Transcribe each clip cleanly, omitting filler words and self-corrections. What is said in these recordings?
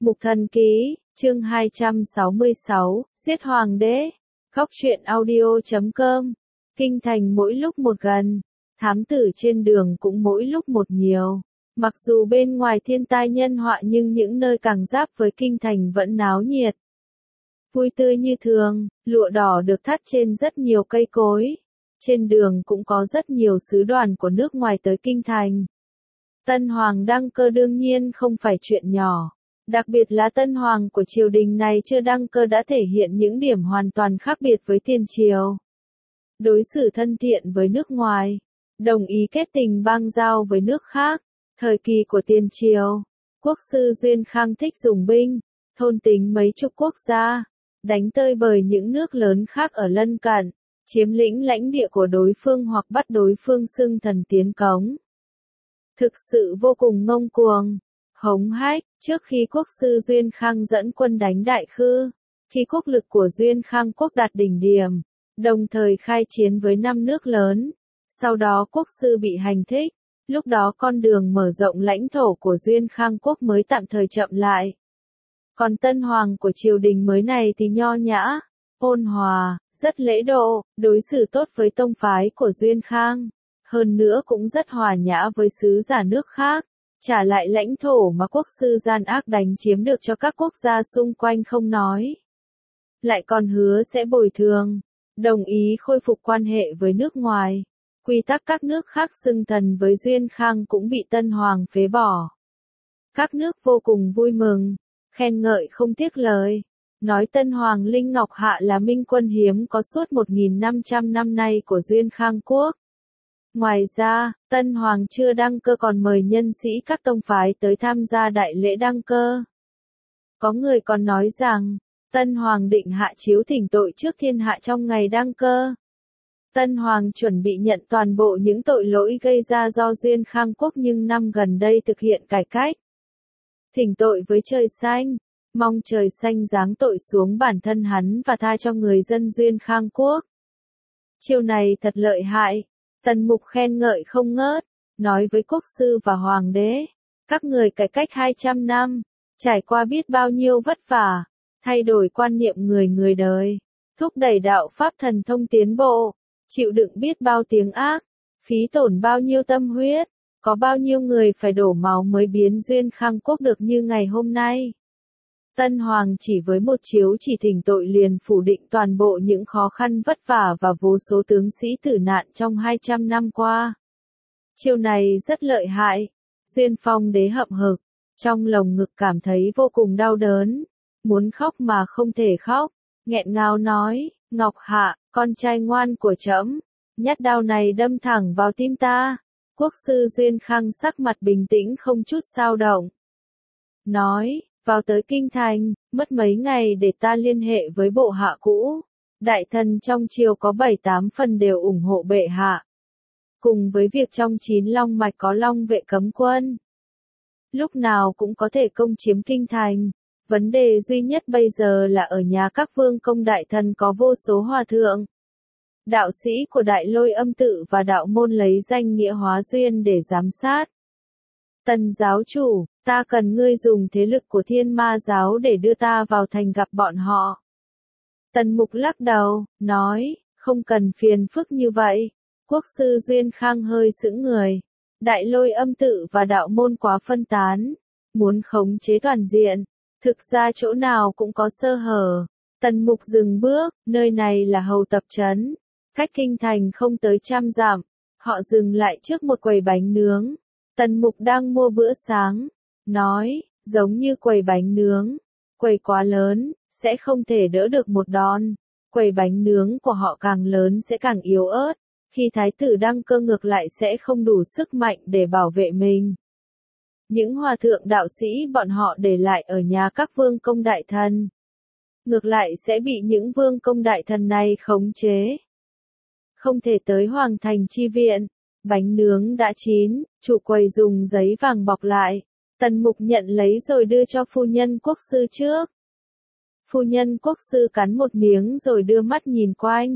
Mục Thần Ký, chương 266, Giết Hoàng đế. Góc truyện audio.com. Kinh thành mỗi lúc một gần, thám tử trên đường cũng mỗi lúc một nhiều. Mặc dù bên ngoài thiên tai nhân họa nhưng những nơi càng giáp với kinh thành vẫn náo nhiệt. Vui tươi như thường, lụa đỏ được thắt trên rất nhiều cây cối. Trên đường cũng có rất nhiều sứ đoàn của nước ngoài tới kinh thành. Tân Hoàng đăng cơ đương nhiên không phải chuyện nhỏ. Đặc biệt là Tân Hoàng của triều đình này chưa đăng cơ đã thể hiện những điểm hoàn toàn khác biệt với tiền triều. Đối xử thân thiện với nước ngoài, đồng ý kết tình bang giao với nước khác. Thời kỳ của tiền triều, quốc sư Duyên Khang thích dùng binh, thôn tính mấy chục quốc gia, đánh tơi bời những nước lớn khác ở lân cận, chiếm lĩnh lãnh địa của đối phương hoặc bắt đối phương xưng thần tiến cống. Thực sự vô cùng ngông cuồng, hống hách. Trước khi quốc sư Duyên Khang dẫn quân đánh Đại Khư, khi quốc lực của Duyên Khang quốc đạt đỉnh điểm, đồng thời khai chiến với 5 nước lớn, sau đó quốc sư bị hành thích, lúc đó con đường mở rộng lãnh thổ của Duyên Khang quốc mới tạm thời chậm lại. Còn Tân Hoàng của triều đình mới này thì nho nhã, ôn hòa, rất lễ độ, đối xử tốt với tông phái của Duyên Khang, hơn nữa cũng rất hòa nhã với sứ giả nước khác. Trả lại lãnh thổ mà quốc sư gian ác đánh chiếm được cho các quốc gia xung quanh không nói. Lại còn hứa sẽ bồi thường, đồng ý khôi phục quan hệ với nước ngoài. Quy tắc các nước khác xưng thần với Duyên Khang cũng bị Tân Hoàng phế bỏ. Các nước vô cùng vui mừng, khen ngợi không tiếc lời. Nói Tân Hoàng Linh Ngọc Hạ là minh quân hiếm có suốt 1.500 năm nay của Duyên Khang quốc. Ngoài ra, Tân Hoàng chưa đăng cơ còn mời nhân sĩ các tông phái tới tham gia đại lễ đăng cơ. Có người còn nói rằng, Tân Hoàng định hạ chiếu thỉnh tội trước thiên hạ trong ngày đăng cơ. Tân Hoàng chuẩn bị nhận toàn bộ những tội lỗi gây ra do Duyên Khang quốc nhưng năm gần đây thực hiện cải cách. Thỉnh tội với trời xanh, mong trời xanh giáng tội xuống bản thân hắn và tha cho người dân Duyên Khang quốc. Chiêu này thật lợi hại. Tần Mục khen ngợi không ngớt, nói với quốc sư và hoàng đế, các người cải cách 200 năm, trải qua biết bao nhiêu vất vả, thay đổi quan niệm người đời, thúc đẩy đạo pháp thần thông tiến bộ, chịu đựng biết bao tiếng ác, phí tổn bao nhiêu tâm huyết, có bao nhiêu người phải đổ máu mới biến Duyên Khang quốc được như ngày hôm nay. Tân Hoàng chỉ với một chiếu chỉ thỉnh tội liền phủ định toàn bộ những khó khăn vất vả và vô số tướng sĩ tử nạn trong 200 năm qua. Chiêu này rất lợi hại. Duyên Phong đế hậm hực, trong lồng ngực cảm thấy vô cùng đau đớn, muốn khóc mà không thể khóc, nghẹn ngào nói, Ngọc Hạ, con trai ngoan của trẫm, nhát đao này đâm thẳng vào tim ta. Quốc sư Duyên Khang sắc mặt bình tĩnh không chút xao động. Nói, vào tới kinh thành, mất mấy ngày để ta liên hệ với bộ hạ cũ. Đại thần trong triều có 7-8 phần đều ủng hộ bệ hạ. Cùng với việc trong 9 long mạch có long vệ cấm quân. Lúc nào cũng có thể công chiếm kinh thành. Vấn đề duy nhất bây giờ là ở nhà các vương công đại thần có vô số hòa thượng. Đạo sĩ của Đại Lôi Âm tự và đạo môn lấy danh nghĩa hóa duyên để giám sát. Tần giáo chủ, ta cần ngươi dùng thế lực của Thiên Ma giáo để đưa ta vào thành gặp bọn họ. Tần Mục lắc đầu, nói, không cần phiền phức như vậy. Quốc sư Duyên Khang hơi sững người. Đại Lôi Âm tự và đạo môn quá phân tán, muốn khống chế toàn diện, thực ra chỗ nào cũng có sơ hở. Tần Mục dừng bước, nơi này là hầu tập trấn, cách kinh thành không tới 100 dặm. Họ dừng lại trước một quầy bánh nướng. Tần Mục đang mua bữa sáng, nói, giống như quầy bánh nướng, quầy quá lớn, sẽ không thể đỡ được một đòn, quầy bánh nướng của họ càng lớn sẽ càng yếu ớt, khi thái tử đăng cơ ngược lại sẽ không đủ sức mạnh để bảo vệ mình. Những hòa thượng đạo sĩ bọn họ để lại ở nhà các vương công đại thần, ngược lại sẽ bị những vương công đại thần này khống chế. Không thể tới hoàng thành chi viện. Bánh nướng đã chín, chủ quầy dùng giấy vàng bọc lại. Tần Mục nhận lấy rồi đưa cho phu nhân quốc sư trước. Phu nhân quốc sư cắn một miếng rồi đưa mắt nhìn quanh.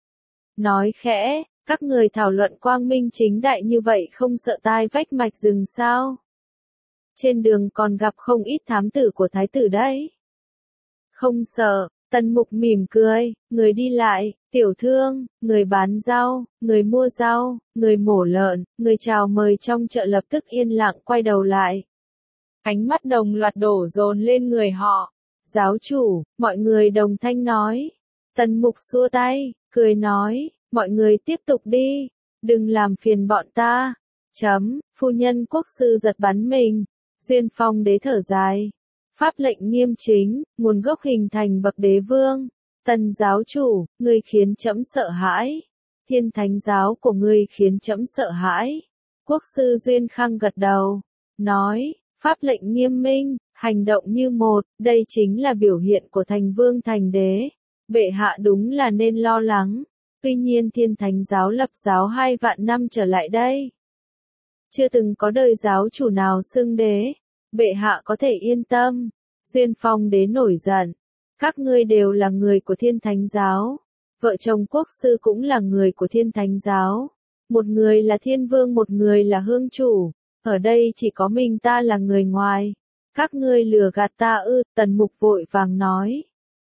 Nói khẽ, các người thảo luận quang minh chính đại như vậy không sợ tai vách mạch rừng sao? Trên đường còn gặp không ít thám tử của thái tử đấy. Không sợ, Tần Mục mỉm cười, người đi lại, tiểu thương, người bán rau, người mua rau, người mổ lợn, người chào mời trong chợ lập tức yên lặng quay đầu lại. Ánh mắt đồng loạt đổ dồn lên người họ. Giáo chủ, mọi người đồng thanh nói. Tần Mục xua tay, cười nói, mọi người tiếp tục đi, đừng làm phiền bọn ta. Phu nhân quốc sư giật bắn mình. Duyên Phong đế thở dài. Pháp lệnh nghiêm chính, nguồn gốc hình thành bậc đế vương. Tần giáo chủ, ngươi khiến trẫm sợ hãi. Thiên thánh giáo của ngươi khiến trẫm sợ hãi. Quốc sư Duyên Khang gật đầu, nói, pháp lệnh nghiêm minh, hành động như một, đây chính là biểu hiện của thành vương thành đế. Bệ hạ đúng là nên lo lắng. Tuy nhiên thiên thánh giáo lập giáo 2 vạn năm trở lại đây. Chưa từng có đời giáo chủ nào xưng đế. Bệ hạ có thể yên tâm. Duyên Phong đế nổi giận. Các ngươi đều là người của thiên thánh giáo. Vợ chồng quốc sư cũng là người của thiên thánh giáo. Một người là thiên vương, một người là hương chủ. Ở đây chỉ có mình ta là người ngoài. Các ngươi lừa gạt ta ư? Tần Mục vội vàng nói.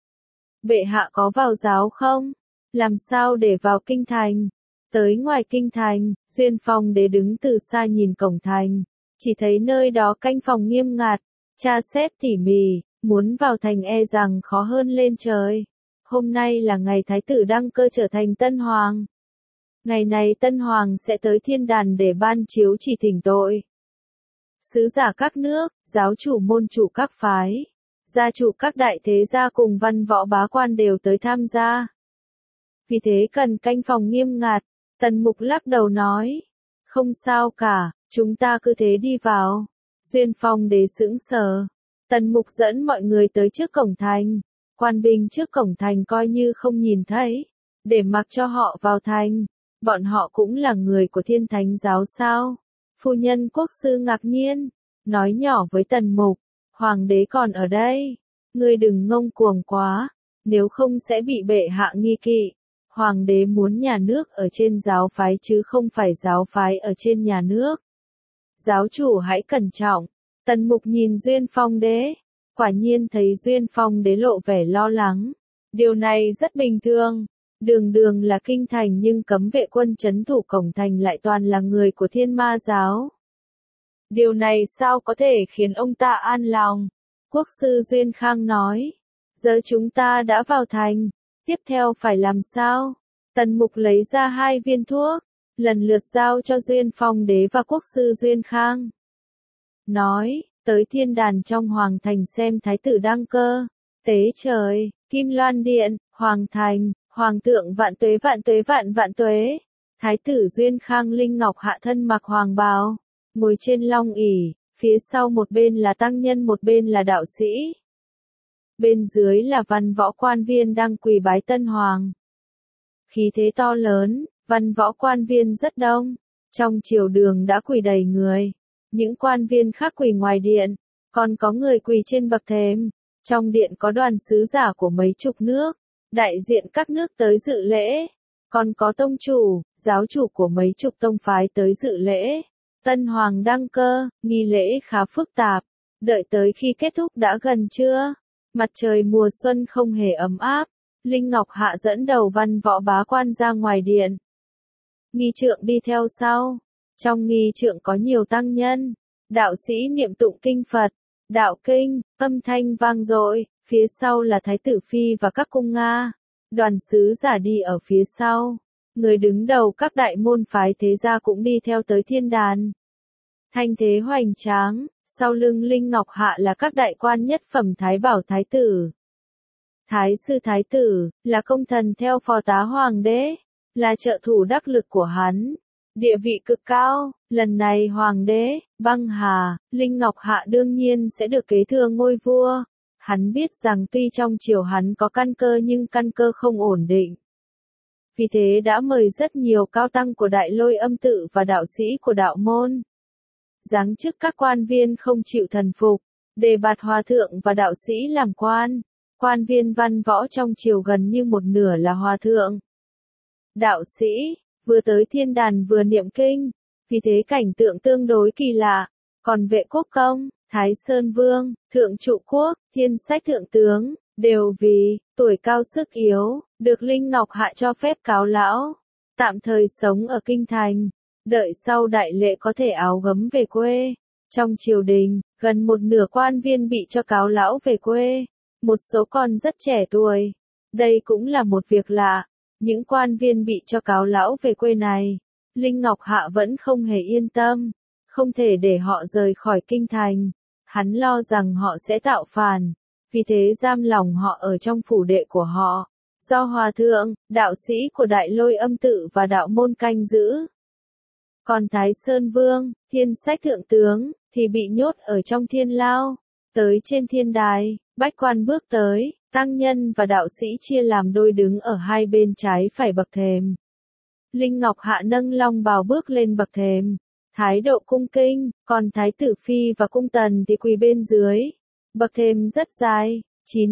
Bệ hạ có vào giáo không? Làm sao để vào kinh thành? Tới ngoài kinh thành, Duyên Phong đế đứng từ xa nhìn cổng thành. Chỉ thấy nơi đó canh phòng nghiêm ngặt, tra xét tỉ mỉ, muốn vào thành e rằng khó hơn lên trời. Hôm nay là ngày thái tử đăng cơ trở thành tân hoàng. Ngày này tân hoàng sẽ tới thiên đàn để ban chiếu chỉ thỉnh tội. Sứ giả các nước, giáo chủ môn chủ các phái, gia chủ các đại thế gia cùng văn võ bá quan đều tới tham gia. Vì thế cần canh phòng nghiêm ngặt. Tần Mục lắc đầu nói. Không sao cả, chúng ta cứ thế đi vào. Duyên Phong đế sững sờ. Tần Mục dẫn mọi người tới trước cổng thành. Quan binh trước cổng thành coi như không nhìn thấy. Để mặc cho họ vào thành. Bọn họ cũng là người của thiên thánh giáo sao? Phu nhân quốc sư ngạc nhiên. Nói nhỏ với Tần Mục. Hoàng đế còn ở đây. Ngươi đừng ngông cuồng quá. Nếu không sẽ bị bệ hạ nghi kỵ. Hoàng đế muốn nhà nước ở trên giáo phái chứ không phải giáo phái ở trên nhà nước. Giáo chủ hãy cẩn trọng. Tần Mục nhìn Duyên Phong đế. Quả nhiên thấy Duyên Phong đế lộ vẻ lo lắng. Điều này rất bình thường. Đường đường là kinh thành nhưng cấm vệ quân trấn thủ cổng thành lại toàn là người của Thiên Ma giáo. Điều này sao có thể khiến ông ta an lòng? Quốc sư Duyên Khang nói. Giờ chúng ta đã vào thành. Tiếp theo phải làm sao? Tần Mục lấy ra 2 viên thuốc, lần lượt giao cho Duyên Phong đế và quốc sư Duyên Khang. Nói, tới thiên đàn trong hoàng thành xem thái tử đăng cơ. Tế trời, Kim Loan điện, hoàng thành, hoàng thượng vạn tuế vạn tuế vạn vạn tuế. Thái tử Duyên Khang linh ngọc hạ thân mặc hoàng bào, ngồi trên long ỷ, phía sau một bên là tăng nhân một bên là đạo sĩ. Bên dưới là văn võ quan viên đang quỳ bái tân hoàng. Khí thế to lớn, văn võ quan viên rất đông. Trong triều đường đã quỳ đầy người. Những quan viên khác quỳ ngoài điện, còn có người quỳ trên bậc thềm. Trong điện có đoàn sứ giả của mấy chục nước, đại diện các nước tới dự lễ. Còn có tông chủ, giáo chủ của mấy chục tông phái tới dự lễ. Tân hoàng đăng cơ, nghi lễ khá phức tạp. Đợi tới khi kết thúc đã gần trưa. Mặt trời mùa xuân không hề ấm áp. Linh Ngọc Hạ dẫn đầu văn võ bá quan ra ngoài điện. Nghi trượng đi theo sau. Trong nghi trượng có nhiều tăng nhân. Đạo sĩ niệm tụng kinh Phật. Đạo kinh, âm thanh vang dội. Phía sau là Thái tử Phi và các cung Nga. Đoàn sứ giả đi ở phía sau. Người đứng đầu các đại môn phái thế gia cũng đi theo tới thiên đàn. Thanh thế hoành tráng. Sau lưng Linh Ngọc Hạ là các đại quan nhất phẩm Thái Bảo Thái tử. Thái sư Thái tử, là công thần theo phò tá hoàng đế, là trợ thủ đắc lực của hắn. Địa vị cực cao, lần này hoàng đế, băng hà, Linh Ngọc Hạ đương nhiên sẽ được kế thừa ngôi vua. Hắn biết rằng tuy trong triều hắn có căn cơ nhưng căn cơ không ổn định. Vì thế đã mời rất nhiều cao tăng của Đại Lôi Âm tự và đạo sĩ của đạo môn. Giáng chức các quan viên không chịu thần phục, đề bạt hòa thượng và đạo sĩ làm quan. Quan viên văn võ trong triều gần như một nửa là hòa thượng. Đạo sĩ, vừa tới thiên đàn vừa niệm kinh, vì thế cảnh tượng tương đối kỳ lạ. Còn Vệ Quốc Công, Thái Sơn Vương, Thượng Trụ Quốc, Thiên Sách Thượng Tướng, đều vì tuổi cao sức yếu, được Linh Ngọc Hạ cho phép cáo lão, tạm thời sống ở kinh thành, đợi sau đại lễ có thể áo gấm về quê. Trong triều đình, gần một nửa quan viên bị cho cáo lão về quê, một số còn rất trẻ tuổi. Đây cũng là một việc lạ, những quan viên bị cho cáo lão về quê này, Linh Ngọc Hạ vẫn không hề yên tâm, không thể để họ rời khỏi kinh thành. Hắn lo rằng họ sẽ tạo phản, vì thế giam lòng họ ở trong phủ đệ của họ, do hòa thượng, đạo sĩ của Đại Lôi Âm tự và đạo môn canh giữ. Còn Thái Sơn Vương, Thiên Sách Thượng Tướng, thì bị nhốt ở trong thiên lao. Tới trên thiên đài, bách quan bước tới, tăng nhân và đạo sĩ chia làm đôi đứng ở hai bên trái phải bậc thềm. Linh Ngọc Hạ nâng long bào bước lên bậc thềm, thái độ cung kinh, còn Thái tử Phi và cung tần thì quỳ bên dưới. Bậc thềm rất dài,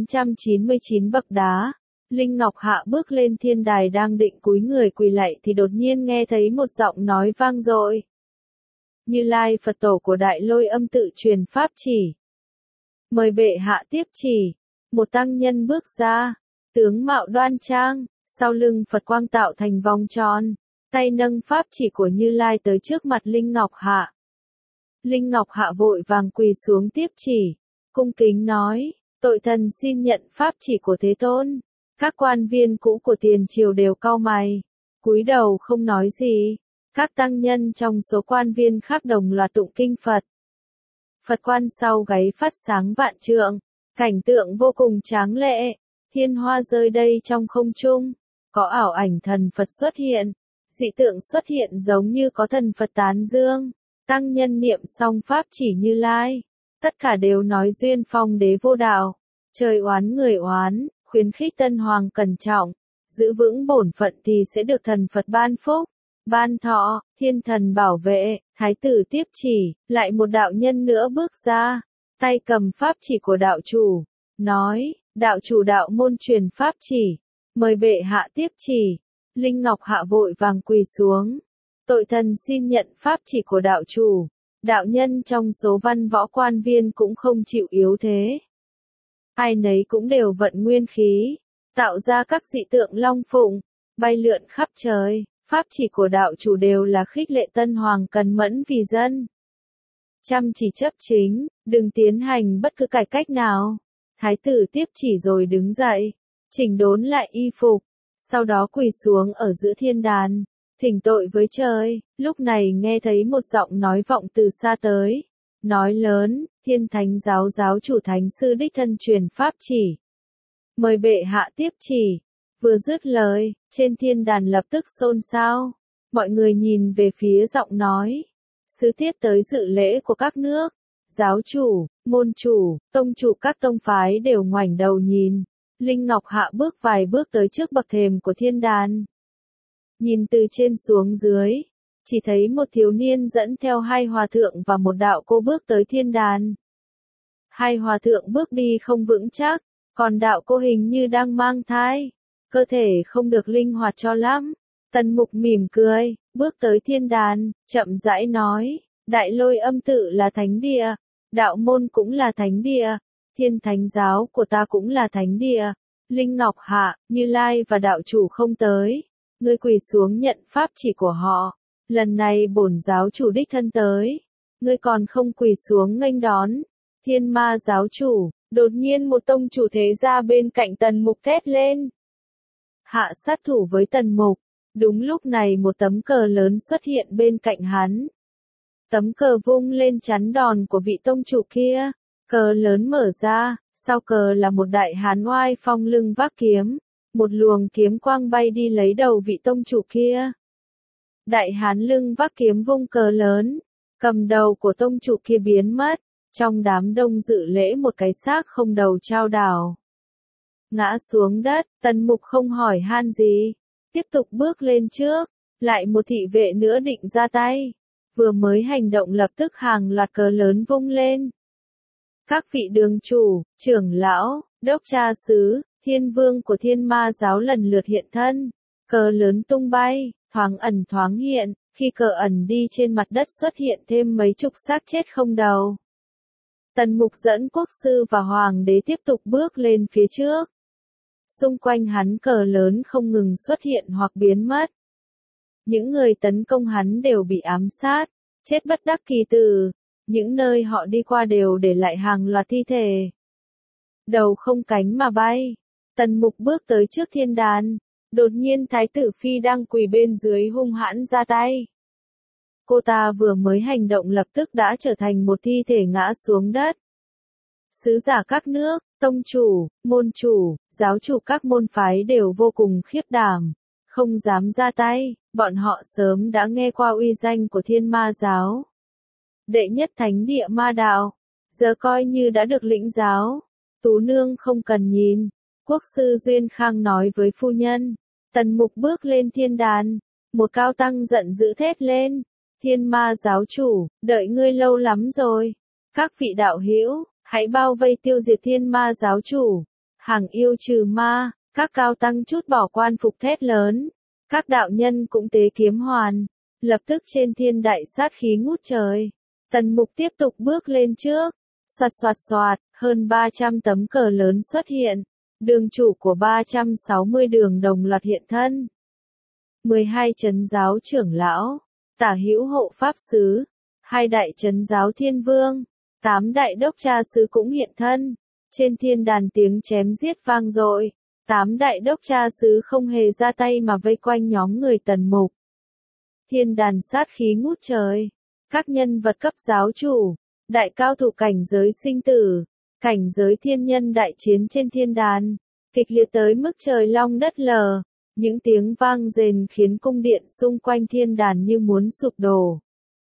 999 bậc đá. Linh Ngọc Hạ bước lên thiên đài đang định cúi người quỳ lạy thì đột nhiên nghe thấy một giọng nói vang dội. Như Lai Phật Tổ của Đại Lôi Âm tự truyền pháp chỉ. Mời bệ hạ tiếp chỉ. Một tăng nhân bước ra, tướng mạo đoan trang, sau lưng Phật quang tạo thành vòng tròn, tay nâng pháp chỉ của Như Lai tới trước mặt Linh Ngọc Hạ. Linh Ngọc Hạ vội vàng quỳ xuống tiếp chỉ, cung kính nói, tội thần xin nhận pháp chỉ của Thế Tôn. Các quan viên cũ của tiền triều đều cau mày, cúi đầu không nói gì. Các tăng nhân trong số quan viên khác đồng loạt tụng kinh Phật. Phật quan sau gáy phát sáng vạn trượng, cảnh tượng vô cùng tráng lệ, thiên hoa rơi đây trong không trung, có ảo ảnh thần Phật xuất hiện, dị tượng xuất hiện giống như có thần Phật tán dương, tăng nhân niệm xong pháp chỉ Như Lai, tất cả đều nói duyên phong đế vô đạo, trời oán người oán, khuyến khích tân hoàng cẩn trọng, giữ vững bổn phận thì sẽ được thần Phật ban phúc. Ban thọ, thiên thần bảo vệ, thái tử tiếp chỉ, lại một đạo nhân nữa bước ra, tay cầm pháp chỉ của đạo chủ, nói, đạo chủ đạo môn truyền pháp chỉ, mời bệ hạ tiếp chỉ. Linh Ngọc Hạ vội vàng quỳ xuống, tội thần xin nhận pháp chỉ của đạo chủ. Đạo nhân trong số văn võ quan viên cũng không chịu yếu thế. Ai nấy cũng đều vận nguyên khí, tạo ra các dị tượng long phụng, bay lượn khắp trời. Pháp chỉ của đạo chủ đều là khích lệ tân hoàng cần mẫn vì dân. Chăm chỉ chấp chính, đừng tiến hành bất cứ cải cách nào. Thái tử tiếp chỉ rồi đứng dậy, chỉnh đốn lại y phục, sau đó quỳ xuống ở giữa thiên đàn, thỉnh tội với trời. Lúc này nghe thấy một giọng nói vọng từ xa tới, nói lớn, Thiên Thánh giáo giáo chủ thánh sư đích thân truyền pháp chỉ. Mời bệ hạ tiếp chỉ. Vừa dứt lời, trên thiên đàn lập tức xôn xao. Mọi người nhìn về phía giọng nói. Sứ tiết tới dự lễ của các nước. Giáo chủ, môn chủ, tông chủ các tông phái đều ngoảnh đầu nhìn. Linh Ngọc Hạ bước vài bước tới trước bậc thềm của thiên đàn. Nhìn từ trên xuống dưới, chỉ thấy một thiếu niên dẫn theo hai hòa thượng và một đạo cô bước tới thiên đàn. Hai hòa thượng bước đi không vững chắc, còn đạo cô hình như đang mang thai. Cơ thể không được linh hoạt cho lắm. Tần Mục mỉm cười, bước tới thiên đàn, chậm rãi nói, Đại Lôi Âm tự là thánh địa, đạo môn cũng là thánh địa, Thiên Thánh giáo của ta cũng là thánh địa. Linh Ngọc Hạ, Như Lai và đạo chủ không tới, ngươi quỳ xuống nhận pháp chỉ của họ. Lần này bổn giáo chủ đích thân tới, ngươi còn không quỳ xuống nghênh đón. Thiên Ma giáo chủ, đột nhiên một tông chủ thế gia bên cạnh Tần Mục thét lên. Hạ sát thủ với Tần Mục. Đúng lúc này một tấm cờ lớn xuất hiện bên cạnh hắn. Tấm cờ vung lên chắn đòn của vị tông chủ kia. Cờ lớn mở ra, sau cờ là một đại hán oai phong lưng vác kiếm. Một luồng kiếm quang bay đi lấy đầu vị tông chủ kia. Đại hán lưng vác kiếm vung cờ lớn, cầm đầu của tông chủ kia biến mất. Trong đám đông dự lễ một cái xác không đầu chao đảo. Ngã xuống đất, Tần Mục không hỏi han gì, tiếp tục bước lên trước, lại một thị vệ nữa định ra tay, vừa mới hành động lập tức hàng loạt cờ lớn vung lên. Các vị đường chủ, trưởng lão, đốc cha xứ, thiên vương của Thiên Ma giáo lần lượt hiện thân, cờ lớn tung bay, thoáng ẩn thoáng hiện, Khi cờ ẩn đi trên mặt đất xuất hiện thêm mấy chục xác chết không đầu. Tần Mục dẫn quốc sư và hoàng đế tiếp tục bước lên phía trước. Xung quanh hắn cờ lớn không ngừng xuất hiện hoặc biến mất. Những người tấn công hắn đều bị ám sát, chết bất đắc kỳ tử. Những nơi họ đi qua đều để lại hàng loạt thi thể. Đầu không cánh mà bay. Tần Mục bước tới trước thiên đàn. Đột nhiên Thái tử Phi đang quỳ bên dưới hung hãn ra tay. Cô ta vừa mới hành động lập tức đã trở thành một thi thể ngã xuống đất. Sứ giả các nước, tông chủ, môn chủ, giáo chủ các môn phái đều vô cùng khiếp đảm, không dám ra tay, bọn họ sớm đã nghe qua uy danh của Thiên Ma giáo. Đệ nhất thánh địa ma đạo, giờ coi như đã được lĩnh giáo. Tú nương không cần nhìn, quốc sư Duyên Khang nói với phu nhân. Tần Mục bước lên thiên đàn, một cao tăng giận dữ thét lên. Thiên Ma giáo chủ, đợi ngươi lâu lắm rồi. Các vị đạo hữu, hãy bao vây tiêu diệt Thiên Ma giáo chủ. Hàng yêu trừ ma, các cao tăng chút bỏ quan phục thét lớn. Các đạo nhân cũng tế kiếm hoàn. Lập tức trên thiên đại sát khí ngút trời. Tần Mục tiếp tục bước lên trước. Xoạt xoạt xoạt, hơn 300 tấm cờ lớn xuất hiện. Đường chủ của 360 đường đồng loạt hiện thân. 12 trấn giáo trưởng lão, tả hữu hộ pháp sứ, 2 đại trấn giáo thiên vương, 8 đại đốc tra sứ cũng hiện thân. Trên thiên đàn tiếng chém giết vang dội, 8 đại đốc tra sứ không hề ra tay mà vây quanh nhóm người Tần Mục. Thiên đàn sát khí ngút trời, các nhân vật cấp giáo chủ, đại cao thủ cảnh giới sinh tử, cảnh giới thiên nhân đại chiến trên thiên đàn, kịch liệt tới mức trời long đất lở. Những tiếng vang rền khiến cung điện xung quanh thiên đàn như muốn sụp đổ.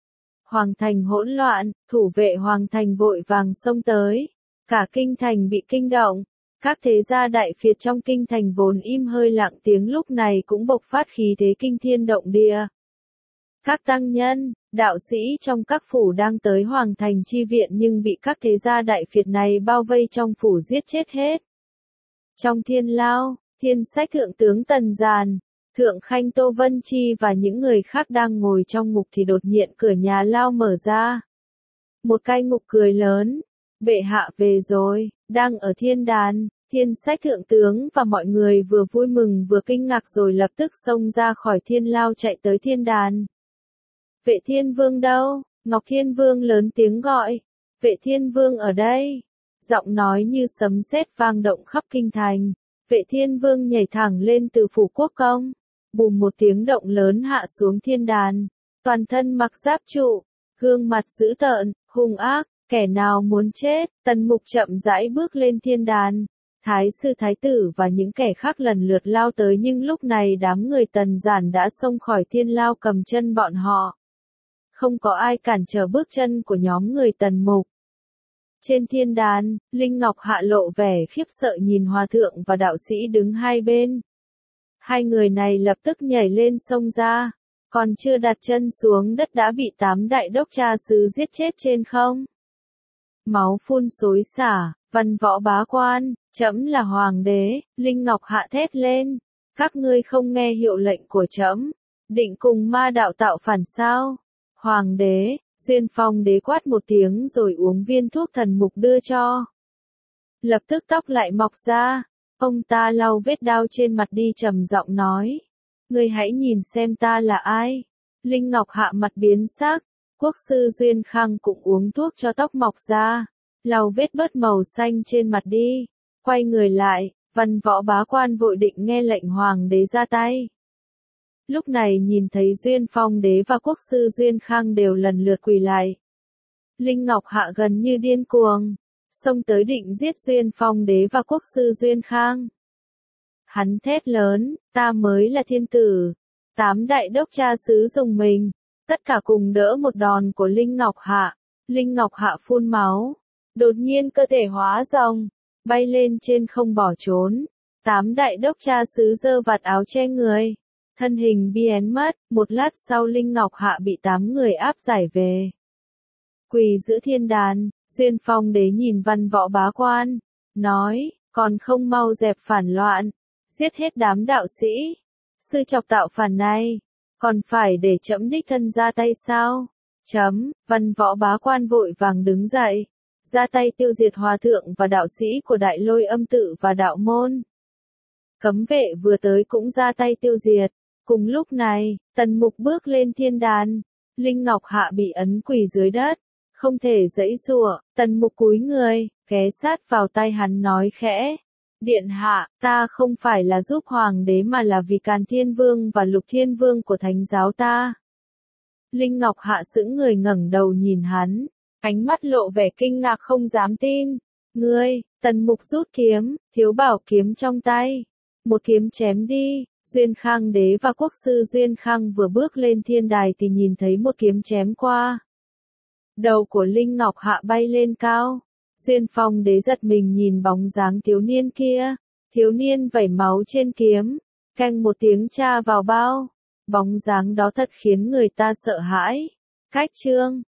Hoàng thành hỗn loạn, thủ vệ hoàng thành vội vàng xông tới. Cả kinh thành bị kinh động. Các thế gia đại phiệt trong kinh thành vốn im hơi lặng tiếng lúc này cũng bộc phát khí thế kinh thiên động địa. Các tăng nhân, đạo sĩ trong các phủ đang tới hoàng thành chi viện nhưng bị các thế gia đại phiệt này bao vây trong phủ giết chết hết. Trong thiên lao, Thiên Sách thượng tướng Tần Giàn, Thượng Khanh Tô Vân Chi và những người khác đang ngồi trong ngục thì đột nhiên cửa nhà lao mở ra. Một cai ngục cười lớn, bệ hạ về rồi, đang ở thiên đàn. Thiên Sách thượng tướng và mọi người vừa vui mừng vừa kinh ngạc rồi lập tức xông ra khỏi thiên lao chạy tới thiên đàn. Vệ Thiên Vương đâu? Ngọc Thiên Vương lớn tiếng gọi. Vệ Thiên Vương ở đây. Giọng nói như sấm sét vang động khắp kinh thành. Vệ Thiên Vương nhảy thẳng lên từ phủ quốc công. Bùm một tiếng động lớn hạ xuống thiên đàn. Toàn thân mặc giáp trụ, gương mặt dữ tợn, hung ác, kẻ nào muốn chết. Tần Mục chậm rãi bước lên thiên đàn. Thái sư thái tử và những kẻ khác lần lượt lao tới nhưng lúc này đám người Tần Giản đã xông khỏi thiên lao cầm chân bọn họ. Không có ai cản trở bước chân của nhóm người Tần Mục. Trên thiên đàn, Linh Ngọc Hạ lộ vẻ khiếp sợ nhìn hòa thượng và đạo sĩ đứng hai bên. Hai người này lập tức nhảy lên xông ra, còn chưa đặt chân xuống đất đã bị 8 đại đốc tra sứ giết chết trên không. Máu phun xối xả, văn võ bá quan, trẫm là hoàng đế, Linh Ngọc Hạ thét lên. Các ngươi không nghe hiệu lệnh của trẫm, định cùng ma đạo tạo phản sao? Hoàng đế, Duyên Phong đế quát một tiếng rồi uống viên thuốc Thần Mục đưa cho. Lập tức tóc lại mọc ra, ông ta lau vết đau trên mặt đi trầm giọng nói. Ngươi hãy nhìn xem ta là ai. Linh Ngọc Hạ mặt biến sắc, quốc sư Duyên Khang cũng uống thuốc cho tóc mọc ra, lau vết bớt màu xanh trên mặt đi, quay người lại, văn võ bá quan vội định nghe lệnh hoàng đế ra tay. Lúc này nhìn thấy Duyên Phong đế và quốc sư Duyên Khang đều lần lượt quỳ lại. Linh Ngọc Hạ gần như điên cuồng, xông tới định giết Duyên Phong đế và quốc sư Duyên Khang. Hắn thét lớn, ta mới là thiên tử. 8 đại đốc tra sứ dùng mình, tất cả cùng đỡ một đòn của Linh Ngọc Hạ. Linh Ngọc Hạ phun máu, đột nhiên cơ thể hóa rồng, bay lên trên không bỏ trốn. 8 đại đốc tra sứ giơ vạt áo che người. Thân hình biến mất, một lát sau Linh Ngọc Hạ bị 8 người áp giải về. Quỳ giữa thiên đàn, Duyên Phong đế nhìn văn võ bá quan, nói, còn không mau dẹp phản loạn, giết hết đám đạo sĩ, sư chọc tạo phản này, Còn phải để trẫm đích thân ra tay sao? Văn Võ Bá Quan vội vàng đứng dậy, ra tay tiêu diệt hòa thượng và đạo sĩ của Đại Lôi Âm tự và đạo môn. Cấm vệ vừa tới cũng ra tay tiêu diệt. Cùng lúc này, Tần Mục bước lên thiên đàn. Linh Ngọc Hạ bị ấn quỳ dưới đất, không thể giãy giụa. Tần Mục cúi người, ghé sát vào tai hắn nói khẽ. Điện hạ, ta không phải là giúp hoàng đế mà là vì Càn Thiên Vương và Lục Thiên Vương của thánh giáo ta. Linh Ngọc Hạ sững người ngẩng đầu nhìn hắn, ánh mắt lộ vẻ kinh ngạc không dám tin. Ngươi, Tần Mục rút kiếm, thiếu bảo kiếm trong tay. Một kiếm chém đi. Duyên Khang Đế và quốc sư Duyên Khang vừa bước lên thiên đài thì nhìn thấy một kiếm chém qua. Đầu của Linh Ngọc Hạ bay lên cao. Duyên Phong Đế giật mình nhìn bóng dáng thiếu niên kia. Thiếu niên vẩy máu trên kiếm, canh một tiếng tra vào bao. Bóng dáng đó thật khiến người ta sợ hãi. Cách chương